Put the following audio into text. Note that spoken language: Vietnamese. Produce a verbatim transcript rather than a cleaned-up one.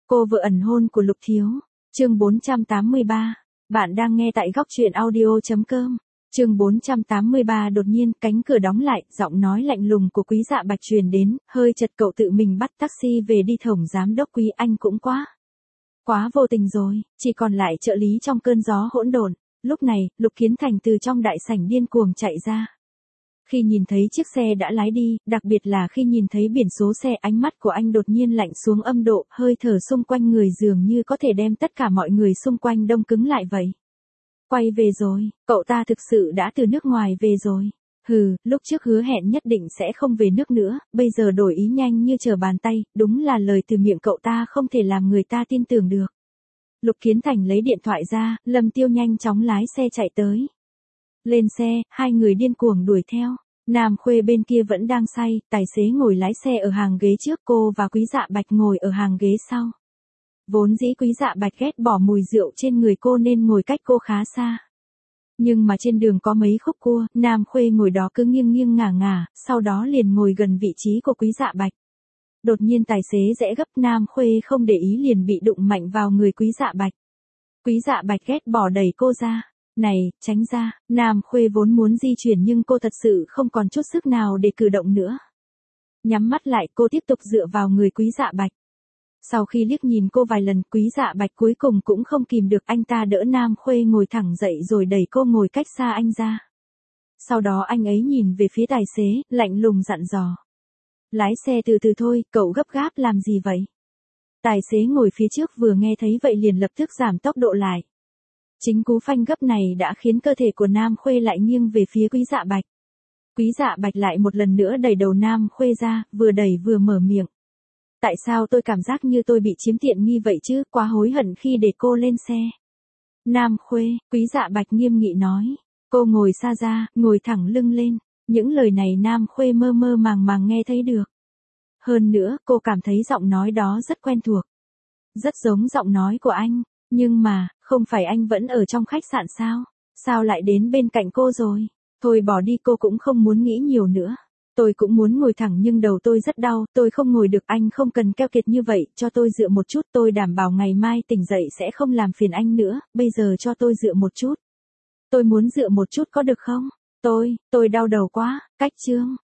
Cô vợ ẩn hôn của Lục Thiếu. Chương bốn trăm tám mươi ba. Bạn đang nghe tại góc truyện audio chấm com. Chương bốn trăm tám mươi ba. Đột nhiên cánh cửa đóng lại, giọng nói lạnh lùng của Quý Dạ Bạch truyền đến, hơi chật cậu tự mình bắt taxi về đi. Tổng giám đốc Quý, anh cũng quá quá vô tình rồi, chỉ còn lại trợ lý trong cơn gió hỗn độn. Lúc này, Lục Kiến Thành từ trong đại sảnh điên cuồng chạy ra. Khi nhìn thấy chiếc xe đã lái đi, đặc biệt là khi nhìn thấy biển số xe, ánh mắt của anh đột nhiên lạnh xuống âm độ, hơi thở xung quanh người dường như có thể đem tất cả mọi người xung quanh đông cứng lại vậy. Quay về rồi, cậu ta thực sự đã từ nước ngoài về rồi. Hừ, lúc trước hứa hẹn nhất định sẽ không về nước nữa, bây giờ đổi ý nhanh như trở bàn tay, đúng là lời từ miệng cậu ta không thể làm người ta tin tưởng được. Lục Kiến Thành lấy điện thoại ra, Lâm Tiêu nhanh chóng lái xe chạy tới. Lên xe, hai người điên cuồng đuổi theo. Nam Khuê bên kia vẫn đang say, tài xế ngồi lái xe ở hàng ghế trước, cô và Quý Dạ Bạch ngồi ở hàng ghế sau. Vốn dĩ Quý Dạ Bạch ghét bỏ mùi rượu trên người cô nên ngồi cách cô khá xa. Nhưng mà trên đường có mấy khúc cua, Nam Khuê ngồi đó cứ nghiêng nghiêng ngả ngả, sau đó liền ngồi gần vị trí của Quý Dạ Bạch. Đột nhiên tài xế rẽ gấp, Nam Khuê không để ý liền bị đụng mạnh vào người Quý Dạ Bạch. Quý Dạ Bạch ghét bỏ đẩy cô ra. Này, tránh ra. Nam Khuê vốn muốn di chuyển nhưng cô thật sự không còn chút sức nào để cử động nữa. Nhắm mắt lại, cô tiếp tục dựa vào người Quý Dạ Bạch. Sau khi liếc nhìn cô vài lần, Quý Dạ Bạch cuối cùng cũng không kìm được, anh ta đỡ Nam Khuê ngồi thẳng dậy rồi đẩy cô ngồi cách xa anh ra. Sau đó anh ấy nhìn về phía tài xế, lạnh lùng dặn dò. Lái xe từ từ thôi, cậu gấp gáp làm gì vậy? Tài xế ngồi phía trước vừa nghe thấy vậy liền lập tức giảm tốc độ lại. Chính cú phanh gấp này đã khiến cơ thể của Nam Khuê lại nghiêng về phía Quý Dạ Bạch. Quý Dạ Bạch lại một lần nữa đẩy đầu Nam Khuê ra, vừa đẩy vừa mở miệng. Tại sao tôi cảm giác như tôi bị chiếm tiện nghi vậy chứ, quá hối hận khi để cô lên xe. Nam Khuê, Quý Dạ Bạch nghiêm nghị nói. Cô ngồi xa ra, ngồi thẳng lưng lên. Những lời này Nam Khuê mơ mơ màng màng nghe thấy được. Hơn nữa, cô cảm thấy giọng nói đó rất quen thuộc. Rất giống giọng nói của anh. Nhưng mà, không phải anh vẫn ở trong khách sạn sao? Sao lại đến bên cạnh cô rồi? Thôi bỏ đi, cô cũng không muốn nghĩ nhiều nữa. Tôi cũng muốn ngồi thẳng nhưng đầu tôi rất đau, tôi không ngồi được, anh không cần keo kiệt như vậy, cho tôi dựa một chút, tôi đảm bảo ngày mai tỉnh dậy sẽ không làm phiền anh nữa, bây giờ cho tôi dựa một chút. Tôi muốn dựa một chút có được không? Tôi, tôi đau đầu quá, cách chương.